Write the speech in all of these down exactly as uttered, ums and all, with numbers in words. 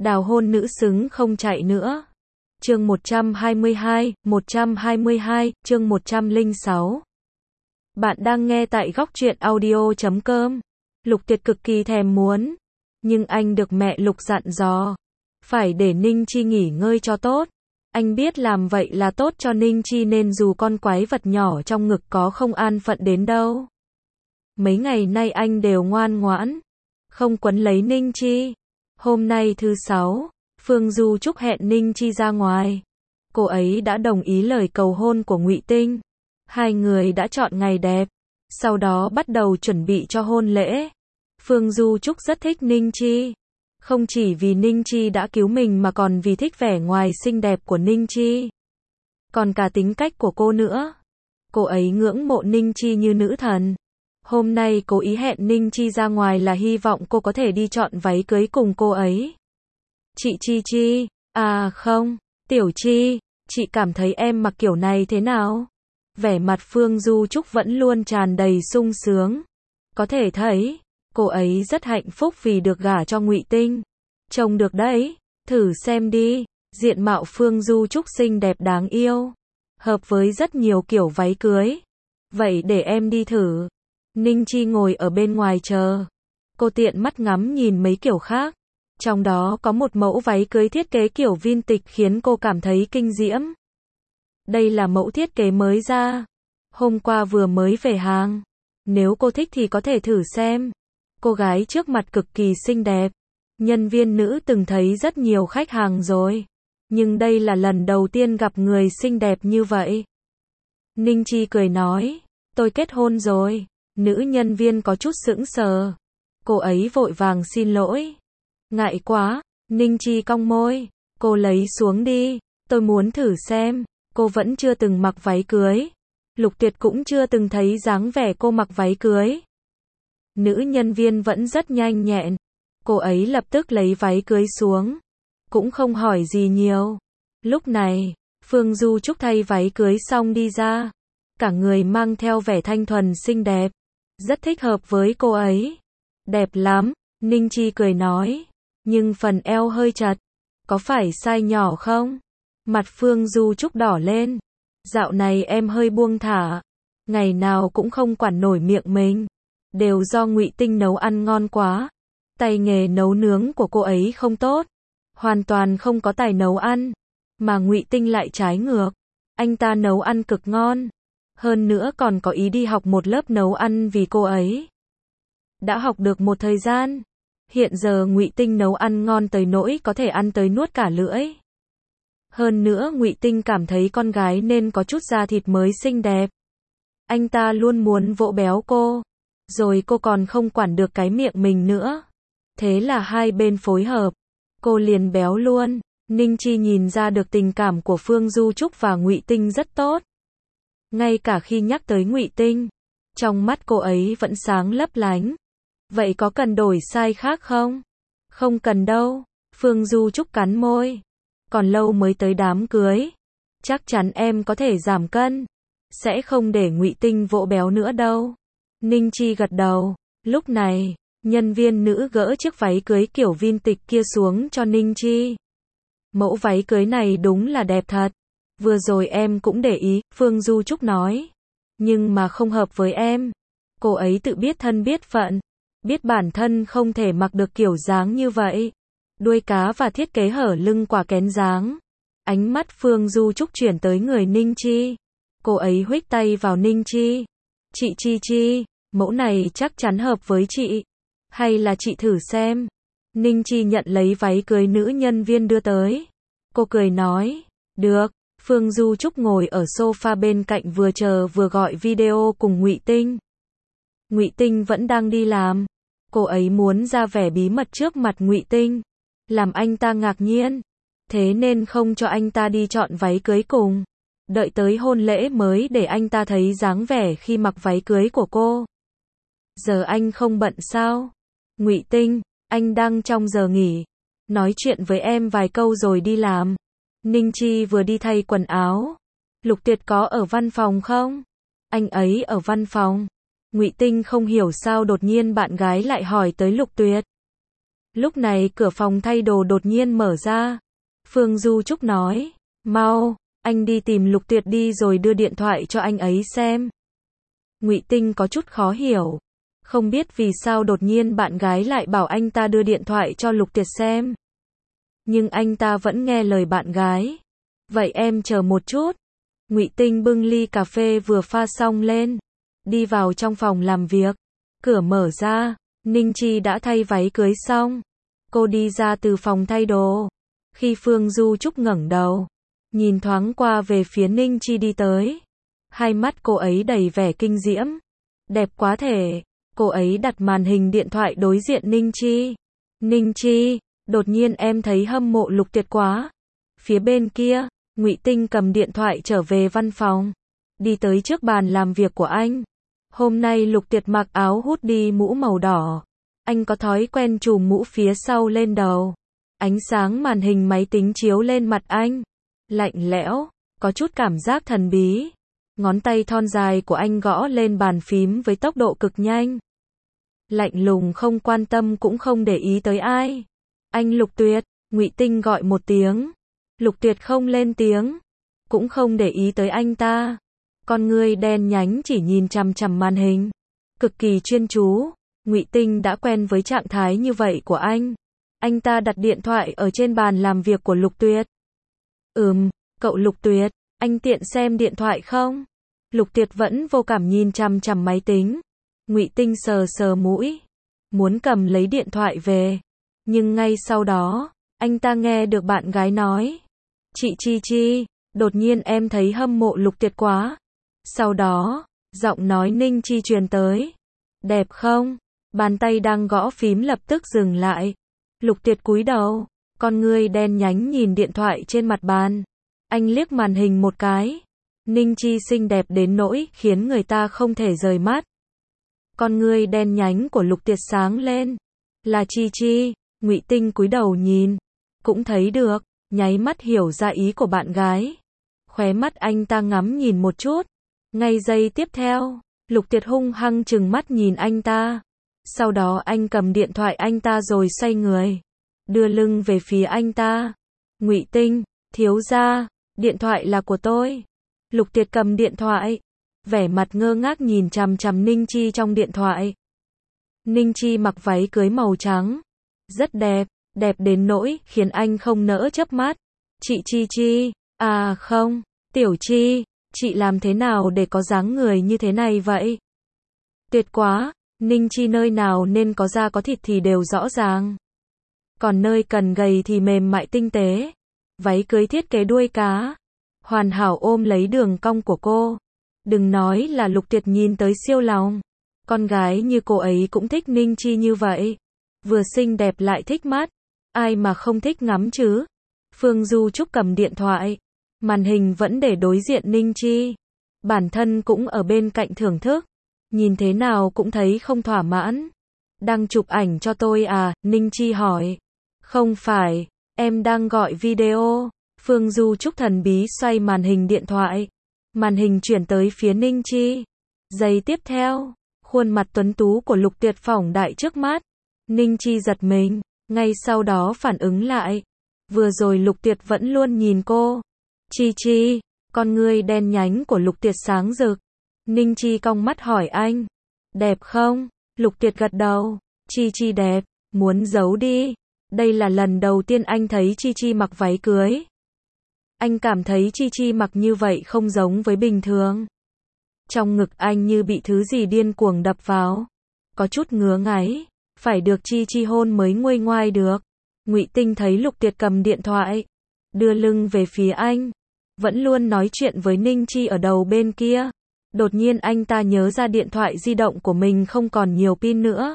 Đào hôn nữ xứng không chạy nữa. Chương một trăm hai mươi hai, một trăm hai mươi hai, chương một trăm lẻ sáu. Bạn đang nghe tại góc truyện audio chấm com. Lục Tuyệt cực kỳ thèm muốn, nhưng anh được mẹ Lục dặn dò, phải để Ninh Chi nghỉ ngơi cho tốt. Anh biết làm vậy là tốt cho Ninh Chi nên dù con quái vật nhỏ trong ngực có không an phận đến đâu. Mấy ngày nay anh đều ngoan ngoãn, không quấn lấy Ninh Chi. Hôm nay thứ sáu, Phương Du Trúc hẹn Ninh Chi ra ngoài. Cô ấy đã đồng ý lời cầu hôn của Ngụy Tinh. Hai người đã chọn ngày đẹp, sau đó bắt đầu chuẩn bị cho hôn lễ. Phương Du Trúc rất thích Ninh Chi, không chỉ vì Ninh Chi đã cứu mình mà còn vì thích vẻ ngoài xinh đẹp của Ninh Chi, còn cả tính cách của cô nữa. Cô ấy ngưỡng mộ Ninh Chi như nữ thần. Hôm nay cố ý hẹn Ninh Chi ra ngoài là hy vọng cô có thể đi chọn váy cưới cùng cô ấy. Chị Chi Chi, à không, Tiểu Chi, chị cảm thấy em mặc kiểu này thế nào? Vẻ mặt Phương Du Trúc vẫn luôn tràn đầy sung sướng. Có thể thấy, cô ấy rất hạnh phúc vì được gả cho Ngụy Tinh. Trông được đấy, thử xem đi, diện mạo Phương Du Trúc xinh đẹp đáng yêu, hợp với rất nhiều kiểu váy cưới. Vậy để em đi thử. Ninh Chi ngồi ở bên ngoài chờ. Cô tiện mắt ngắm nhìn mấy kiểu khác. Trong đó có một mẫu váy cưới thiết kế kiểu vintage khiến cô cảm thấy kinh diễm. Đây là mẫu thiết kế mới ra, hôm qua vừa mới về hàng. Nếu cô thích thì có thể thử xem. Cô gái trước mặt cực kỳ xinh đẹp. Nhân viên nữ từng thấy rất nhiều khách hàng rồi, nhưng đây là lần đầu tiên gặp người xinh đẹp như vậy. Ninh Chi cười nói, tôi kết hôn rồi. Nữ nhân viên có chút sững sờ. Cô ấy vội vàng xin lỗi. Ngại quá. Ninh Chi cong môi. Cô lấy xuống đi, tôi muốn thử xem. Cô vẫn chưa từng mặc váy cưới. Lục Tuyệt cũng chưa từng thấy dáng vẻ cô mặc váy cưới. Nữ nhân viên vẫn rất nhanh nhẹn. Cô ấy lập tức lấy váy cưới xuống, cũng không hỏi gì nhiều. Lúc này, Phương Du Trúc thay váy cưới xong đi ra. Cả người mang theo vẻ thanh thuần xinh đẹp, rất thích hợp với cô ấy. Đẹp lắm, Ninh Chi cười nói. Nhưng phần eo hơi chật, có phải size nhỏ không? Mặt Phương Du Trúc đỏ lên. Dạo này em hơi buông thả, ngày nào cũng không quản nổi miệng mình. Đều do Ngụy Tinh nấu ăn ngon quá. Tay nghề nấu nướng của cô ấy không tốt, hoàn toàn không có tài nấu ăn. Mà Ngụy Tinh lại trái ngược, anh ta nấu ăn cực ngon. Hơn nữa còn có ý đi học một lớp nấu ăn vì cô ấy. Đã học được một thời gian, hiện giờ Ngụy Tinh nấu ăn ngon tới nỗi có thể ăn tới nuốt cả lưỡi. Hơn nữa Ngụy Tinh cảm thấy con gái nên có chút da thịt mới xinh đẹp. Anh ta luôn muốn vỗ béo cô, rồi cô còn không quản được cái miệng mình nữa. Thế là hai bên phối hợp, cô liền béo luôn. Ninh Chi nhìn ra được tình cảm của Phương Du Trúc và Ngụy Tinh rất tốt. Ngay cả khi nhắc tới Ngụy Tinh, trong mắt cô ấy vẫn sáng lấp lánh. Vậy có cần đổi size khác không? Không cần đâu. Phương Du Trúc cắn môi. Còn lâu mới tới đám cưới. Chắc chắn em có thể giảm cân. Sẽ không để Ngụy Tinh vỗ béo nữa đâu. Ninh Chi gật đầu. Lúc này, nhân viên nữ gỡ chiếc váy cưới kiểu vintage kia xuống cho Ninh Chi. Mẫu váy cưới này đúng là đẹp thật. Vừa rồi em cũng để ý, Phương Du Trúc nói. Nhưng mà không hợp với em. Cô ấy tự biết thân biết phận, biết bản thân không thể mặc được kiểu dáng như vậy. Đuôi cá và thiết kế hở lưng quả kén dáng. Ánh mắt Phương Du Trúc chuyển tới người Ninh Chi. Cô ấy huých tay vào Ninh Chi. Chị Chi Chi, mẫu này chắc chắn hợp với chị. Hay là chị thử xem. Ninh Chi nhận lấy váy cưới nữ nhân viên đưa tới. Cô cười nói, được. Phương Du Trúc ngồi ở sofa bên cạnh vừa chờ vừa gọi video cùng Ngụy Tinh. Ngụy Tinh vẫn đang đi làm. Cô ấy muốn ra vẻ bí mật trước mặt Ngụy Tinh, làm anh ta ngạc nhiên. Thế nên không cho anh ta đi chọn váy cưới cùng. Đợi tới hôn lễ mới để anh ta thấy dáng vẻ khi mặc váy cưới của cô. Giờ anh không bận sao? Ngụy Tinh, anh đang trong giờ nghỉ. Nói chuyện với em vài câu rồi đi làm. Ninh Chi vừa đi thay quần áo. Lục Tuyệt có ở văn phòng không? Anh ấy ở văn phòng. Ngụy Tinh không hiểu sao đột nhiên bạn gái lại hỏi tới Lục Tuyệt. Lúc này cửa phòng thay đồ đột nhiên mở ra. Phương Du Trúc nói, mau, anh đi tìm Lục Tuyệt đi rồi đưa điện thoại cho anh ấy xem. Ngụy Tinh có chút khó hiểu. Không biết vì sao đột nhiên bạn gái lại bảo anh ta đưa điện thoại cho Lục Tuyệt xem. Nhưng anh ta vẫn nghe lời bạn gái. Vậy em chờ một chút. Ngụy Tinh bưng ly cà phê vừa pha xong lên. Đi vào trong phòng làm việc. Cửa mở ra. Ninh Chi đã thay váy cưới xong. Cô đi ra từ phòng thay đồ. Khi Phương Du Trúc ngẩng đầu, nhìn thoáng qua về phía Ninh Chi đi tới. Hai mắt cô ấy đầy vẻ kinh diễm. Đẹp quá thể. Cô ấy đặt màn hình điện thoại đối diện Ninh Chi. Ninh Chi, đột nhiên em thấy hâm mộ Lục Tuyệt quá. Phía bên kia, Ngụy Tinh cầm điện thoại trở về văn phòng. Đi tới trước bàn làm việc của anh. Hôm nay Lục Tuyệt mặc áo hoodie mũ màu đỏ. Anh có thói quen trùm mũ phía sau lên đầu. Ánh sáng màn hình máy tính chiếu lên mặt anh. Lạnh lẽo, có chút cảm giác thần bí. Ngón tay thon dài của anh gõ lên bàn phím với tốc độ cực nhanh. Lạnh lùng không quan tâm cũng không để ý tới ai. Anh Lục Tuyệt, Ngụy Tinh gọi một tiếng. Lục Tuyệt không lên tiếng, cũng không để ý tới anh ta. Con ngươi đen nhánh chỉ nhìn chằm chằm màn hình, cực kỳ chuyên chú. Ngụy Tinh đã quen với trạng thái như vậy của anh. Anh ta đặt điện thoại ở trên bàn làm việc của Lục Tuyệt. Ừm, cậu Lục Tuyệt, anh tiện xem điện thoại không? Lục Tuyệt vẫn vô cảm nhìn chằm chằm máy tính. Ngụy Tinh sờ sờ mũi, muốn cầm lấy điện thoại về. Nhưng ngay sau đó, anh ta nghe được bạn gái nói. Chị Chi Chi, đột nhiên em thấy hâm mộ Lục Tuyệt quá. Sau đó, giọng nói Ninh Chi truyền tới. Đẹp không? Bàn tay đang gõ phím lập tức dừng lại. Lục Tuyệt cúi đầu, con ngươi đen nhánh nhìn điện thoại trên mặt bàn. Anh liếc màn hình một cái. Ninh Chi xinh đẹp đến nỗi khiến người ta không thể rời mắt. Con ngươi đen nhánh của Lục Tuyệt sáng lên. Là Chi Chi. Ngụy Tinh cúi đầu nhìn, cũng thấy được, nháy mắt hiểu ra ý của bạn gái. Khóe mắt anh ta ngắm nhìn một chút. Ngay giây tiếp theo, Lục Tuyệt hung hăng trừng mắt nhìn anh ta. Sau đó anh cầm điện thoại anh ta rồi xoay người, đưa lưng về phía anh ta. Ngụy Tinh, thiếu gia, điện thoại là của tôi. Lục Tuyệt cầm điện thoại, vẻ mặt ngơ ngác nhìn chằm chằm Ninh Chi trong điện thoại. Ninh Chi mặc váy cưới màu trắng, rất đẹp, đẹp đến nỗi khiến anh không nỡ chớp mắt. Chị Chi Chi, à không, Tiểu Chi, chị làm thế nào để có dáng người như thế này vậy? Tuyệt quá, Ninh Chi nơi nào nên có da có thịt thì đều rõ ràng. Còn nơi cần gầy thì mềm mại tinh tế. Váy cưới thiết kế đuôi cá, hoàn hảo ôm lấy đường cong của cô. Đừng nói là Lục Tuyệt nhìn tới siêu lòng. Con gái như cô ấy cũng thích Ninh Chi như vậy. Vừa xinh đẹp lại thích mắt. Ai mà không thích ngắm chứ? Phương Du Trúc cầm điện thoại. Màn hình vẫn để đối diện Ninh Chi. Bản thân cũng ở bên cạnh thưởng thức. Nhìn thế nào cũng thấy không thỏa mãn. Đang chụp ảnh cho tôi à? Ninh Chi hỏi. Không phải, em đang gọi video. Phương Du Trúc thần bí xoay màn hình điện thoại. Màn hình chuyển tới phía Ninh Chi. Giây tiếp theo, khuôn mặt tuấn tú của Lục Tuyệt phỏng đại trước mắt. Ninh Chi giật mình, ngay sau đó phản ứng lại. Vừa rồi Lục Tuyệt vẫn luôn nhìn cô. Chi Chi, con ngươi đen nhánh của Lục Tuyệt sáng rực. Ninh Chi cong mắt hỏi anh. Đẹp không? Lục Tuyệt gật đầu. Chi Chi đẹp, muốn giấu đi. Đây là lần đầu tiên anh thấy Chi Chi mặc váy cưới. Anh cảm thấy Chi Chi mặc như vậy không giống với bình thường. Trong ngực anh như bị thứ gì điên cuồng đập vào. Có chút ngứa ngáy. Phải được Chi Chi hôn mới nguôi ngoai được. Ngụy Tinh thấy Lục Tuyệt cầm điện thoại, đưa lưng về phía anh, vẫn luôn nói chuyện với Ninh Chi ở đầu bên kia. Đột nhiên anh ta nhớ ra điện thoại di động của mình không còn nhiều pin nữa.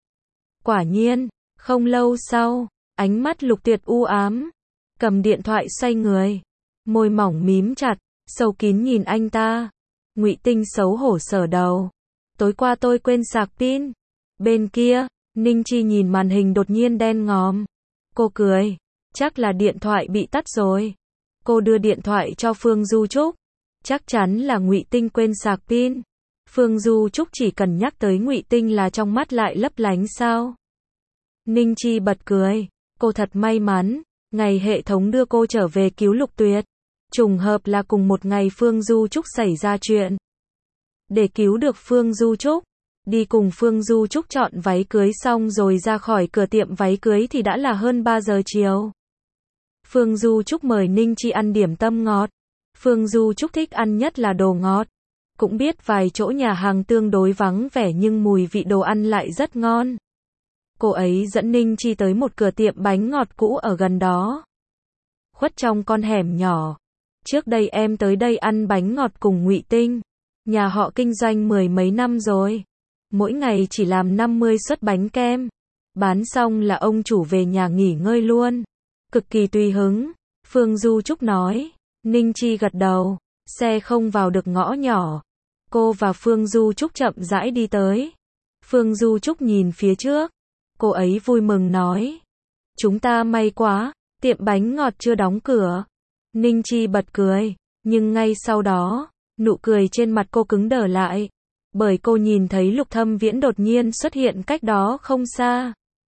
Quả nhiên, không lâu sau, ánh mắt Lục Tuyệt u ám, cầm điện thoại xoay người, môi mỏng mím chặt, sâu kín nhìn anh ta. Ngụy Tinh xấu hổ sờ đầu. Tối qua tôi quên sạc pin. Bên kia, Ninh Chi nhìn màn hình đột nhiên đen ngòm. Cô cười, chắc là điện thoại bị tắt rồi. Cô đưa điện thoại cho Phương Du Trúc. Chắc chắn là Ngụy Tinh quên sạc pin. Phương Du Trúc chỉ cần nhắc tới Ngụy Tinh là trong mắt lại lấp lánh sao? Ninh Chi bật cười. Cô thật may mắn. Ngày hệ thống đưa cô trở về cứu Lục Tuyệt. Trùng hợp là cùng một ngày Phương Du Trúc xảy ra chuyện. Để cứu được Phương Du Trúc, đi cùng Phương Du Trúc chọn váy cưới xong rồi ra khỏi cửa tiệm váy cưới thì đã là hơn ba giờ chiều. Phương Du Trúc mời Ninh Chi ăn điểm tâm ngọt. Phương Du Trúc thích ăn nhất là đồ ngọt. Cũng biết vài chỗ nhà hàng tương đối vắng vẻ nhưng mùi vị đồ ăn lại rất ngon. Cô ấy dẫn Ninh Chi tới một cửa tiệm bánh ngọt cũ ở gần đó. Khuất trong con hẻm nhỏ. Trước đây em tới đây ăn bánh ngọt cùng Ngụy Tinh. Nhà họ kinh doanh mười mấy năm rồi. Mỗi ngày chỉ làm năm mươi suất bánh kem. Bán xong là ông chủ về nhà nghỉ ngơi luôn. Cực kỳ tùy hứng. Phương Du Trúc nói. Ninh Chi gật đầu. Xe không vào được ngõ nhỏ. Cô và Phương Du Trúc chậm rãi đi tới. Phương Du Trúc nhìn phía trước. Cô ấy vui mừng nói. Chúng ta may quá, tiệm bánh ngọt chưa đóng cửa. Ninh Chi bật cười. Nhưng ngay sau đó, nụ cười trên mặt cô cứng đờ lại. Bởi cô nhìn thấy Lục Thâm Viễn đột nhiên xuất hiện cách đó không xa.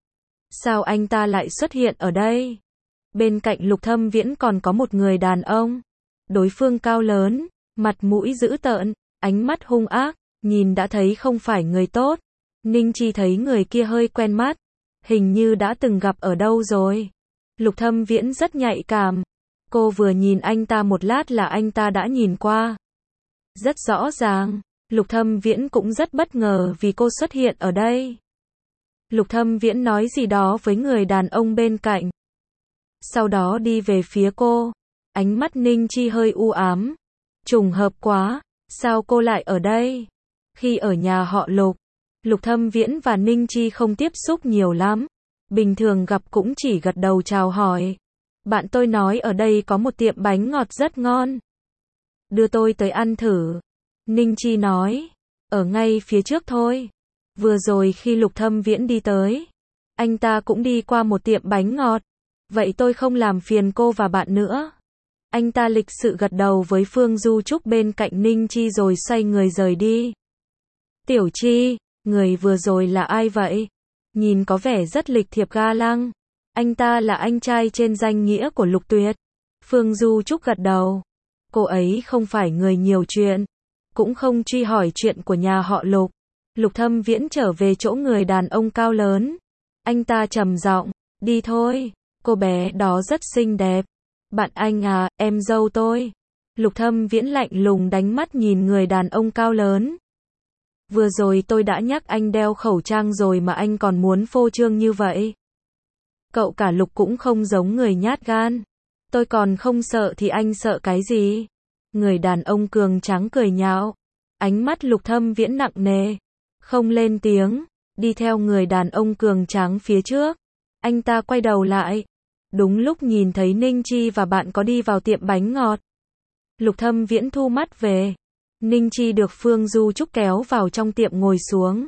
Sao anh ta lại xuất hiện ở đây? Bên cạnh Lục Thâm Viễn còn có một người đàn ông. Đối phương cao lớn, mặt mũi dữ tợn, ánh mắt hung ác, nhìn đã thấy không phải người tốt. Ninh Chi thấy người kia hơi quen mắt, hình như đã từng gặp ở đâu rồi. Lục Thâm Viễn rất nhạy cảm. Cô vừa nhìn anh ta một lát là anh ta đã nhìn qua. Rất rõ ràng, Lục Thâm Viễn cũng rất bất ngờ vì cô xuất hiện ở đây. Lục Thâm Viễn nói gì đó với người đàn ông bên cạnh. Sau đó đi về phía cô. Ánh mắt Ninh Chi hơi u ám. Trùng hợp quá, sao cô lại ở đây? Khi ở nhà họ Lục, Lục Thâm Viễn và Ninh Chi không tiếp xúc nhiều lắm. Bình thường gặp cũng chỉ gật đầu chào hỏi. Bạn tôi nói ở đây có một tiệm bánh ngọt rất ngon. Đưa tôi tới ăn thử. Ninh Chi nói. Ở ngay phía trước thôi. Vừa rồi khi Lục Thâm Viễn đi tới, anh ta cũng đi qua một tiệm bánh ngọt. Vậy tôi không làm phiền cô và bạn nữa. Anh ta lịch sự gật đầu với Phương Du Trúc bên cạnh Ninh Chi rồi xoay người rời đi. Tiểu Chi, người vừa rồi là ai vậy? Nhìn có vẻ rất lịch thiệp ga lăng. Anh ta là anh trai trên danh nghĩa của Lục Tuyệt. Phương Du Trúc gật đầu. Cô ấy không phải người nhiều chuyện, cũng không truy hỏi chuyện của nhà họ Lục. Lục Thâm Viễn trở về chỗ người đàn ông cao lớn. Anh ta trầm giọng, đi thôi, cô bé đó rất xinh đẹp. Bạn anh à, em dâu tôi. Lục Thâm Viễn lạnh lùng đánh mắt nhìn người đàn ông cao lớn. Vừa rồi tôi đã nhắc anh đeo khẩu trang rồi mà anh còn muốn phô trương như vậy. Cậu cả Lục cũng không giống người nhát gan. Tôi còn không sợ thì anh sợ cái gì? Người đàn ông cường tráng cười nhạo. Ánh mắt Lục Thâm Viễn nặng nề. Không lên tiếng, đi theo người đàn ông cường tráng phía trước. Anh ta quay đầu lại. Đúng lúc nhìn thấy Ninh Chi và bạn có đi vào tiệm bánh ngọt. Lục Thâm Viễn thu mắt về. Ninh Chi được Phương Du Trúc kéo vào trong tiệm ngồi xuống.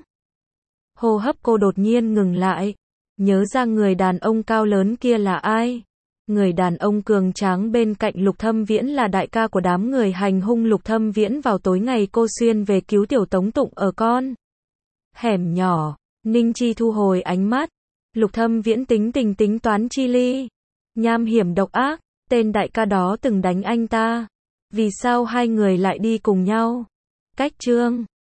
Hô hấp cô đột nhiên ngừng lại. Nhớ ra người đàn ông cao lớn kia là ai. Người đàn ông cường tráng bên cạnh Lục Thâm Viễn là đại ca của đám người hành hung Lục Thâm Viễn vào tối ngày cô Xuyên về cứu Tiểu Tống Tụng ở con hẻm nhỏ. Ninh Chi thu hồi ánh mắt. Lục Thâm Viễn tính tình tính toán chi ly. Nham hiểm độc ác. Tên đại ca đó từng đánh anh ta. Vì sao hai người lại đi cùng nhau? Cách chương